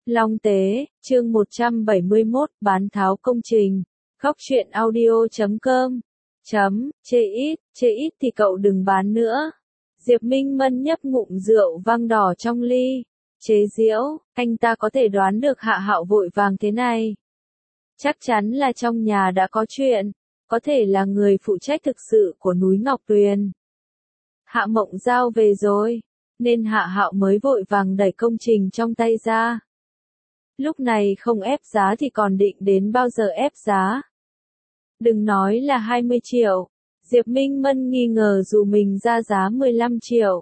Long Tế, chương 171, bán tháo công trình. Góc truyện audio.com. Chê ít thì cậu đừng bán nữa. Diệp Minh Mân nhấp ngụm rượu vang đỏ trong ly. Chế giễu, anh ta có thể đoán được Hạ Hạo vội vàng thế này. Chắc chắn là trong nhà đã có chuyện, có thể là người phụ trách thực sự của núi Ngọc Tuyền. Hạ Mộng Giao về rồi, nên Hạ Hạo mới vội vàng đẩy công trình trong tay ra. Lúc này không ép giá thì còn định đến bao giờ ép giá. Đừng nói là 20 triệu, Diệp Minh Mân nghi ngờ dù mình ra giá 15 triệu.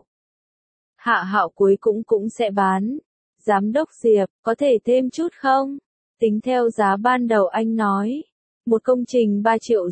Hạ Hạo cuối cũng sẽ bán. Giám đốc Diệp, có thể thêm chút không? Tính theo giá ban đầu anh nói. Một công trình 3,5 triệu.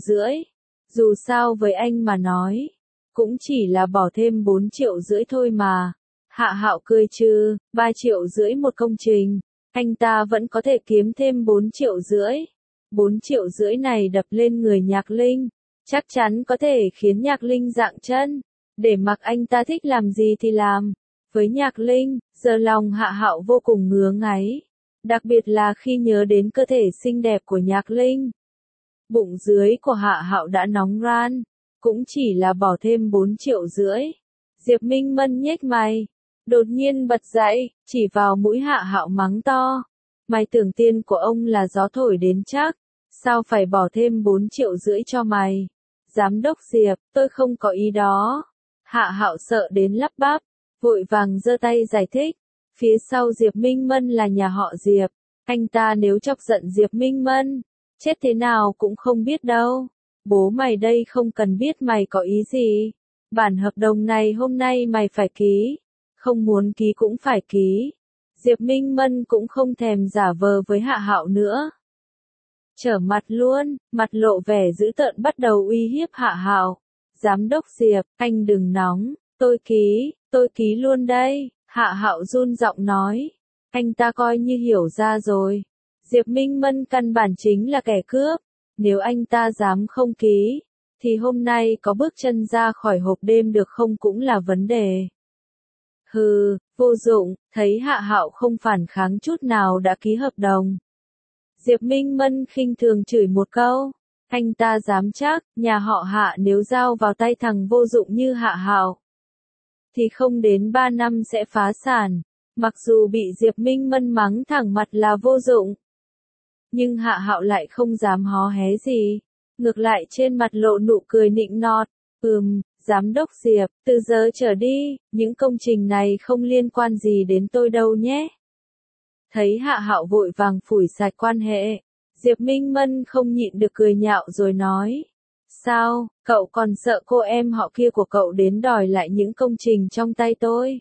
Dù sao với anh mà nói, cũng chỉ là bỏ thêm 4,5 triệu thôi mà. Hạ Hạo cười trừ, 3,5 triệu một công trình. Anh ta vẫn có thể kiếm thêm 4,5 triệu. 4,5 triệu này đập lên người Nhạc Linh, chắc chắn có thể khiến Nhạc Linh dạng chân, để mặc anh ta thích làm gì thì làm. Với Nhạc Linh, giờ lòng Hạ Hạo vô cùng ngứa ngáy, đặc biệt là khi nhớ đến cơ thể xinh đẹp của Nhạc Linh. Bụng dưới của Hạ Hạo đã nóng ran, cũng chỉ là bỏ thêm 4,5 triệu. Diệp Minh Mân nhếch mày, đột nhiên bật dậy, chỉ vào mũi Hạ Hạo mắng to. Mày tưởng tiền của ông là gió thổi đến chắc, sao phải bỏ thêm 4,5 triệu cho mày? Giám đốc Diệp, tôi không có ý đó. Hạ Hạo sợ đến lắp bắp, vội vàng giơ tay giải thích. Phía sau Diệp Minh Mân là nhà họ Diệp, anh ta nếu chọc giận Diệp Minh Mân, chết thế nào cũng không biết đâu. Bố mày đây không cần biết mày có ý gì. Bản hợp đồng này hôm nay mày phải ký, không muốn ký cũng phải ký. Diệp Minh Mân cũng không thèm giả vờ với Hạ Hạo nữa. Trở mặt luôn, mặt lộ vẻ dữ tợn bắt đầu uy hiếp Hạ Hạo. Giám đốc Diệp, anh đừng nóng, tôi ký luôn đây. Hạ Hạo run giọng nói. Anh ta coi như hiểu ra rồi. Diệp Minh Mân căn bản chính là kẻ cướp. Nếu anh ta dám không ký, thì hôm nay có bước chân ra khỏi hộp đêm được không cũng là vấn đề. Hừ, vô dụng, thấy Hạ Hạo không phản kháng chút nào đã ký hợp đồng. Diệp Minh Mân khinh thường chửi một câu. Anh ta dám chắc, nhà họ Hạ nếu giao vào tay thằng vô dụng như Hạ Hạo, thì không đến 3 năm sẽ phá sản. Mặc dù bị Diệp Minh Mân mắng thẳng mặt là vô dụng, nhưng Hạ Hạo lại không dám hó hé gì. Ngược lại trên mặt lộ nụ cười nịnh nọt. Giám đốc Diệp, từ giờ trở đi, những công trình này không liên quan gì đến tôi đâu nhé. Thấy Hạ Hạo vội vàng phủi sạch quan hệ, Diệp Minh Mân không nhịn được cười nhạo rồi nói. Sao, cậu còn sợ cô em họ kia của cậu đến đòi lại những công trình trong tay tôi?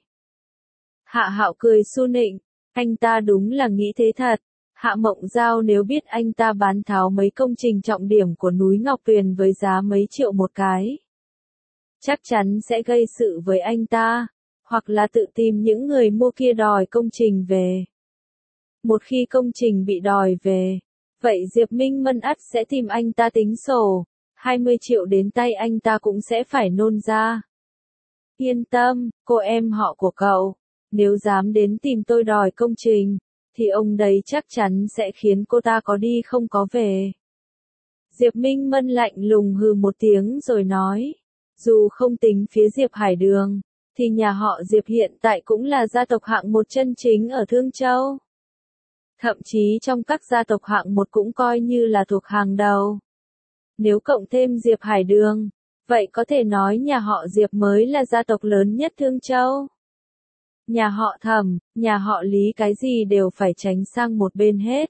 Hạ Hạo cười su nịnh, anh ta đúng là nghĩ thế thật. Hạ Mộng Giao nếu biết anh ta bán tháo mấy công trình trọng điểm của núi Ngọc Tuyền với giá mấy triệu một cái, chắc chắn sẽ gây sự với anh ta, hoặc là tự tìm những người mua kia đòi công trình về. Một khi công trình bị đòi về, vậy Diệp Minh Mân ắt sẽ tìm anh ta tính sổ, 20 triệu đến tay anh ta cũng sẽ phải nôn ra. Yên tâm, cô em họ của cậu, nếu dám đến tìm tôi đòi công trình, thì ông đấy chắc chắn sẽ khiến cô ta có đi không có về. Diệp Minh Mân lạnh lùng hừ một tiếng rồi nói. Dù không tính phía Diệp Hải Đường, thì nhà họ Diệp hiện tại cũng là gia tộc hạng một chân chính ở Thương Châu. Thậm chí trong các gia tộc hạng một cũng coi như là thuộc hàng đầu. Nếu cộng thêm Diệp Hải Đường, vậy có thể nói nhà họ Diệp mới là gia tộc lớn nhất Thương Châu. Nhà họ Thẩm, nhà họ Lý cái gì đều phải tránh sang một bên hết.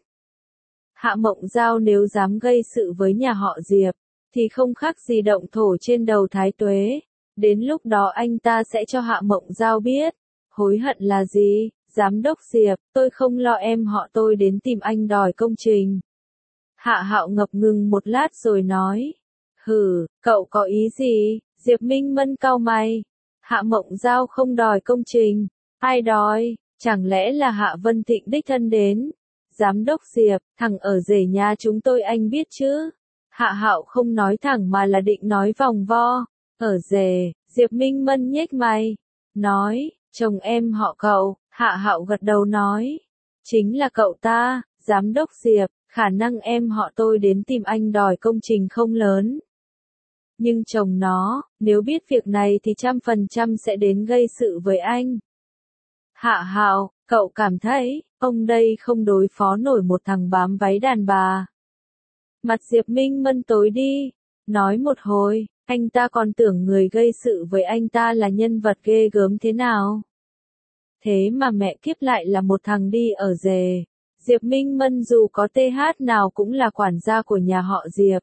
Hạ Mộng Giao nếu dám gây sự với nhà họ Diệp, thì không khác gì động thổ trên đầu Thái Tuế. Đến lúc đó anh ta sẽ cho Hạ Mộng Giao biết, hối hận là gì. Giám đốc Diệp, tôi không lo em họ tôi đến tìm anh đòi công trình. Hạ Hạo ngập ngừng một lát rồi nói. Hừ, cậu có ý gì? Diệp Minh Mân cau mày. Hạ Mộng Giao không đòi công trình. Ai đòi? Chẳng lẽ là Hạ Vân Thịnh đích thân đến? Giám đốc Diệp, thằng ở rể nhà chúng tôi anh biết chứ? Hạ Hạo không nói thẳng mà là định nói vòng vo. Ở rể, Diệp Minh Mân nhếch mày. Nói, chồng em họ cậu. Hạ Hạo gật đầu nói. Chính là cậu ta, giám đốc Diệp, khả năng em họ tôi đến tìm anh đòi công trình không lớn. Nhưng chồng nó, nếu biết việc này thì 100% sẽ đến gây sự với anh. Hạ Hạo, cậu cảm thấy, ông đây không đối phó nổi một thằng bám váy đàn bà. Mặt Diệp Minh Mân tối đi, nói một hồi, anh ta còn tưởng người gây sự với anh ta là nhân vật ghê gớm thế nào. Thế mà mẹ kiếp lại là một thằng đi ở rề. Diệp Minh Mân dù có TH nào cũng là quản gia của nhà họ Diệp.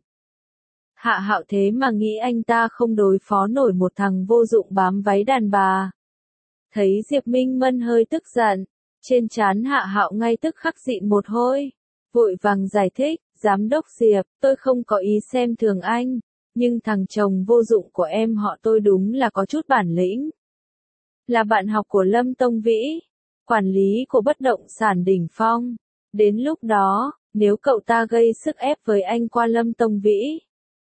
Hạ Hạo thế mà nghĩ anh ta không đối phó nổi một thằng vô dụng bám váy đàn bà. Thấy Diệp Minh Mân hơi tức giận, trên trán Hạ Hạo ngay tức khắc dịn một hôi, vội vàng giải thích, giám đốc Diệp, tôi không có ý xem thường anh, nhưng thằng chồng vô dụng của em họ tôi đúng là có chút bản lĩnh. Là bạn học của Lâm Tông Vĩ, quản lý của bất động sản đỉnh phong. Đến lúc đó, nếu cậu ta gây sức ép với anh qua Lâm Tông Vĩ.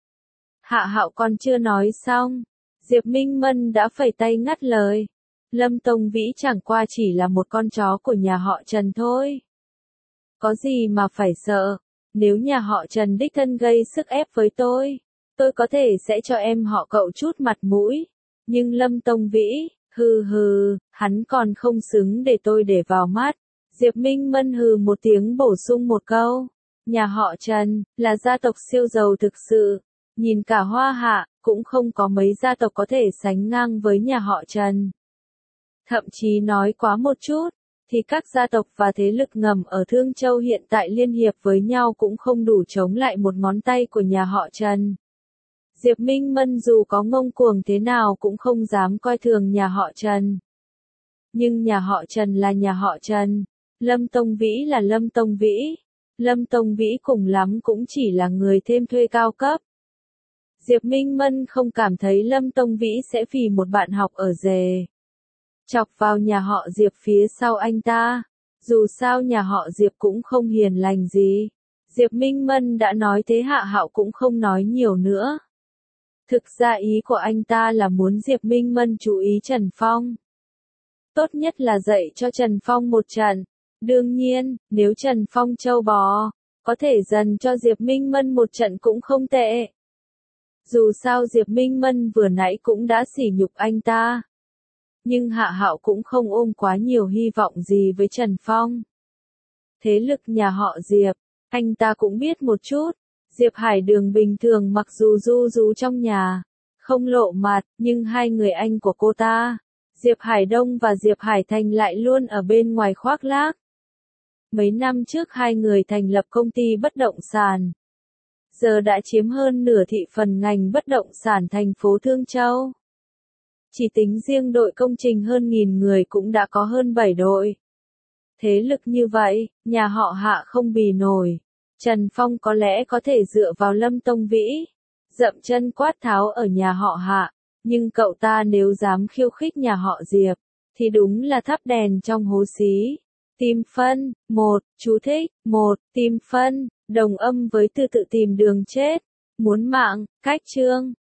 Hạ Hạo còn chưa nói xong, Diệp Minh Mân đã phẩy tay ngắt lời. Lâm Tông Vĩ chẳng qua chỉ là một con chó của nhà họ Trần thôi. Có gì mà phải sợ, nếu nhà họ Trần đích thân gây sức ép với tôi có thể sẽ cho em họ cậu chút mặt mũi. Nhưng Lâm Tông Vĩ, hừ, hắn còn không xứng để tôi để vào mắt. Diệp Minh Mân hừ một tiếng bổ sung một câu. Nhà họ Trần, là gia tộc siêu giàu thực sự. Nhìn cả Hoa Hạ, cũng không có mấy gia tộc có thể sánh ngang với nhà họ Trần. Thậm chí nói quá một chút, thì các gia tộc và thế lực ngầm ở Thương Châu hiện tại liên hiệp với nhau cũng không đủ chống lại một ngón tay của nhà họ Trần. Diệp Minh Mân dù có ngông cuồng thế nào cũng không dám coi thường nhà họ Trần. Nhưng nhà họ Trần là nhà họ Trần, Lâm Tông Vĩ là Lâm Tông Vĩ. Lâm Tông Vĩ cùng lắm cũng chỉ là người thêm thuê cao cấp. Diệp Minh Mân không cảm thấy Lâm Tông Vĩ sẽ vì một bạn học ở rề chọc vào nhà họ Diệp phía sau anh ta. Dù sao nhà họ Diệp cũng không hiền lành gì. Diệp Minh Mân đã nói thế Hạ Hạo cũng không nói nhiều nữa. Thực ra ý của anh ta là muốn Diệp Minh Mân chú ý Trần Phong. Tốt nhất là dạy cho Trần Phong một trận. Đương nhiên, nếu Trần Phong trâu bò, có thể dần cho Diệp Minh Mân một trận cũng không tệ. Dù sao Diệp Minh Mân vừa nãy cũng đã sỉ nhục anh ta. Nhưng Hạ Hạo cũng không ôm quá nhiều hy vọng gì với Trần Phong. Thế lực nhà họ Diệp, anh ta cũng biết một chút. Diệp Hải Đường bình thường mặc dù ru rú trong nhà, không lộ mặt, nhưng hai người anh của cô ta, Diệp Hải Đông và Diệp Hải Thành lại luôn ở bên ngoài khoác lác. Mấy năm trước hai người thành lập công ty bất động sản. Giờ đã chiếm hơn nửa thị phần ngành bất động sản thành phố Thương Châu. Chỉ tính riêng đội công trình hơn 1000 người cũng đã có hơn 7 đội. Thế lực như vậy, nhà họ Hạ không bì nổi. Trần Phong có lẽ có thể dựa vào Lâm Tông Vĩ, dậm chân quát tháo ở nhà họ Hạ, nhưng cậu ta nếu dám khiêu khích nhà họ Diệp, thì đúng là thắp đèn trong hố xí. Tìm phân, 1, chú thích, 1, tìm phân, đồng âm với từ tự tìm đường chết, muốn mạng, cách chương.